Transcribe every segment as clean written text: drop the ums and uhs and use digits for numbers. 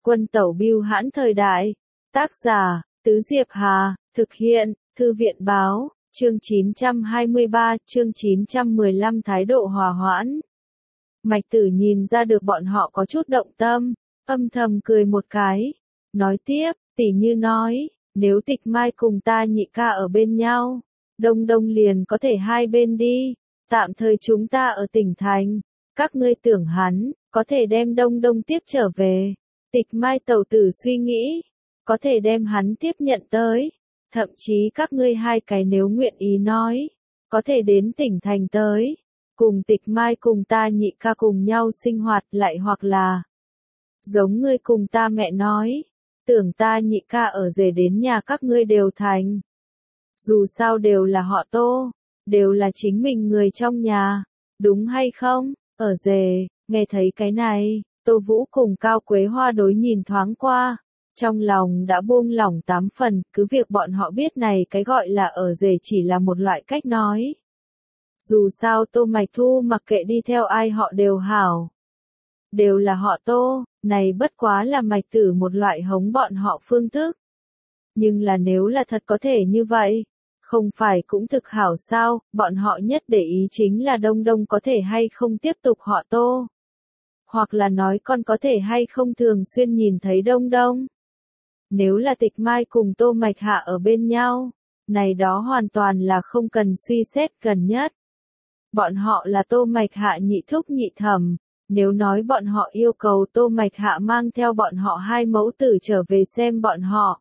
Quân tẩu bưu hãn thời đại. Tác giả, Tứ Diệp Hà, thực hiện, Thư viện báo, chương 923, chương 915 thái độ hòa hoãn. Mạch Tử nhìn ra được bọn họ có chút động tâm, âm thầm cười một cái. Nói tiếp, tỉ như nói, nếu Tịch Mai cùng ta nhị ca ở bên nhau, Đông Đông liền có thể hai bên đi, tạm thời chúng ta ở tỉnh thành, các ngươi tưởng hắn, có thể đem Đông Đông tiếp trở về. Tịch Mai tẩu tử suy nghĩ, có thể đem hắn tiếp nhận tới, thậm chí các ngươi hai cái nếu nguyện ý nói, có thể đến tỉnh thành tới, cùng Tịch Mai cùng ta nhị ca cùng nhau sinh hoạt lại hoặc là, giống ngươi cùng ta mẹ nói, tưởng ta nhị ca ở rể đến nhà các ngươi đều thành. Dù sao đều là họ Tô, đều là chính mình người trong nhà, đúng hay không? Ở rể, nghe thấy cái này, Tô Vũ cùng Cao Quế Hoa đối nhìn thoáng qua, trong lòng đã buông lỏng 8 phần, cứ việc bọn họ biết này cái gọi là ở rể chỉ là một loại cách nói. Dù sao Tô Mạch Thu mặc kệ đi theo ai họ đều hảo. Đều là họ Tô, này bất quá là Mạch Tử một loại hống bọn họ phương thức. Nhưng là nếu là thật có thể như vậy, không phải cũng thực hảo sao, bọn họ nhất để ý chính là Đông Đông có thể hay không tiếp tục họ Tô. Hoặc là nói con có thể hay không thường xuyên nhìn thấy Đông Đông. Nếu là Tịch Mai cùng Tô Mạch Hạ ở bên nhau, này đó hoàn toàn là không cần suy xét gần nhất. Bọn họ là Tô Mạch Hạ nhị thúc nhị thẩm, nếu nói bọn họ yêu cầu Tô Mạch Hạ mang theo bọn họ hai mẫu tử trở về xem bọn họ,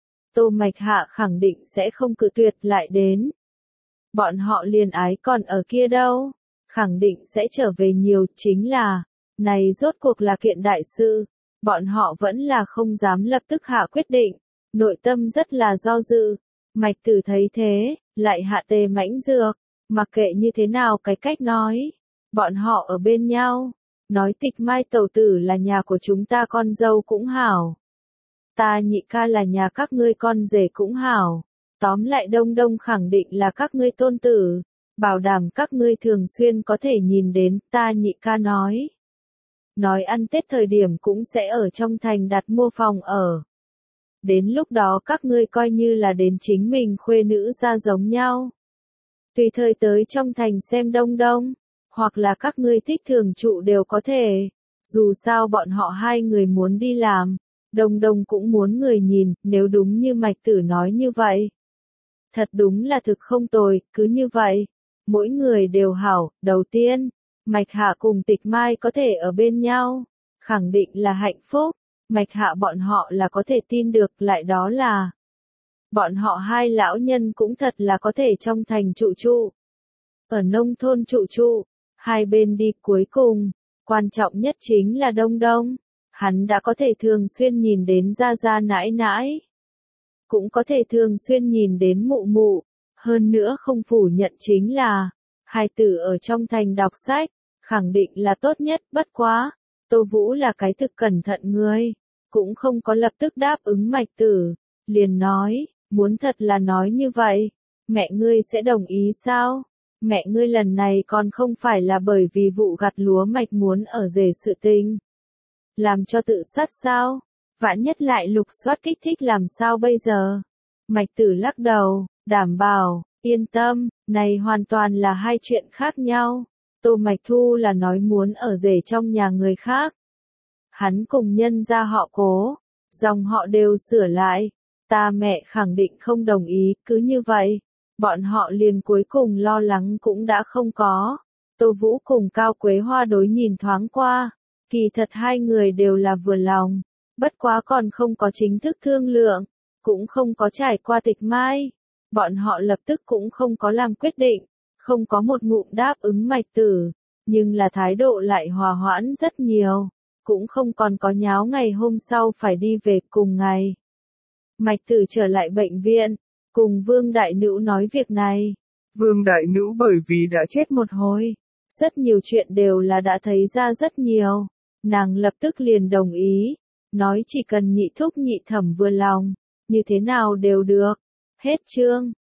Tô Mạch Hạ khẳng định sẽ không cự tuyệt lại đến. Bọn họ liền ái còn ở kia đâu, khẳng định sẽ trở về nhiều, chính là, này rốt cuộc là kiện đại sự, bọn họ vẫn là không dám lập tức hạ quyết định, nội tâm rất là do dự. Mạch Tử thấy thế, lại hạ tề mãnh dược, mặc kệ như thế nào cái cách nói, bọn họ ở bên nhau, nói Tịch Mai tẩu tử là nhà của chúng ta con dâu cũng hảo. Ta nhị ca là nhà các ngươi con rể cũng hảo, tóm lại Đông Đông khẳng định là các ngươi tôn tử, bảo đảm các ngươi thường xuyên có thể nhìn đến, ta nhị ca nói. Nói ăn Tết thời điểm cũng sẽ ở trong thành đặt mua phòng ở. Đến lúc đó các ngươi coi như là đến chính mình khuê nữ ra giống nhau. Tùy thời tới trong thành xem Đông Đông, hoặc là các ngươi thích thường trụ đều có thể, dù sao bọn họ hai người muốn đi làm. Đông Đông cũng muốn người nhìn, nếu đúng như Mạch Tử nói như vậy. Thật đúng là thực không tồi, cứ như vậy. Mỗi người đều hảo, đầu tiên, Mạch Hạ cùng Tịch Mai có thể ở bên nhau, khẳng định là hạnh phúc. Mạch Hạ bọn họ là có thể tin được, lại đó là bọn họ hai lão nhân cũng thật là có thể trong thành trụ trụ. Ở nông thôn trụ trụ, hai bên đi cuối cùng, quan trọng nhất chính là Đông Đông. Hắn đã có thể thường xuyên nhìn đến gia gia nãi nãi, cũng có thể thường xuyên nhìn đến mụ mụ, hơn nữa không phủ nhận chính là, hai tử ở trong thành đọc sách, khẳng định là tốt nhất, bất quá, Tô Vũ là cái thực cẩn thận người, cũng không có lập tức đáp ứng Mạch Tử, liền nói, muốn thật là nói như vậy, mẹ ngươi sẽ đồng ý sao? Mẹ ngươi lần này còn không phải là bởi vì vụ gặt lúa mạch muốn ở rể sự tình. Làm cho tự sát sao? Vạn nhất lại lục soát kích thích làm sao bây giờ? Mạch Tử lắc đầu, đảm bảo, yên tâm, này hoàn toàn là hai chuyện khác nhau. Tô Mạch Thu là nói muốn ở rể trong nhà người khác. Hắn cùng nhân gia họ Cố, dòng họ đều sửa lại. Ta mẹ khẳng định không đồng ý, cứ như vậy. Bọn họ liền cuối cùng lo lắng cũng đã không có. Tô Vũ cùng Cao Quế Hoa đối nhìn thoáng qua. Kỳ thật hai người đều là vừa lòng, bất quá còn không có chính thức thương lượng, cũng không có trải qua Tịch Mai. Bọn họ lập tức cũng không có làm quyết định, không có một ngụm đáp ứng Mạch Tử, nhưng là thái độ lại hòa hoãn rất nhiều, cũng không còn có nháo ngày hôm sau phải đi về cùng ngày. Mạch Tử trở lại bệnh viện, cùng Vương Đại Nữu nói việc này. Vương Đại Nữu bởi vì đã chết một hồi, rất nhiều chuyện đều là đã thấy ra rất nhiều. Nàng lập tức liền đồng ý, nói chỉ cần nhị thúc nhị thẩm vừa lòng, như thế nào đều được. Hết chương.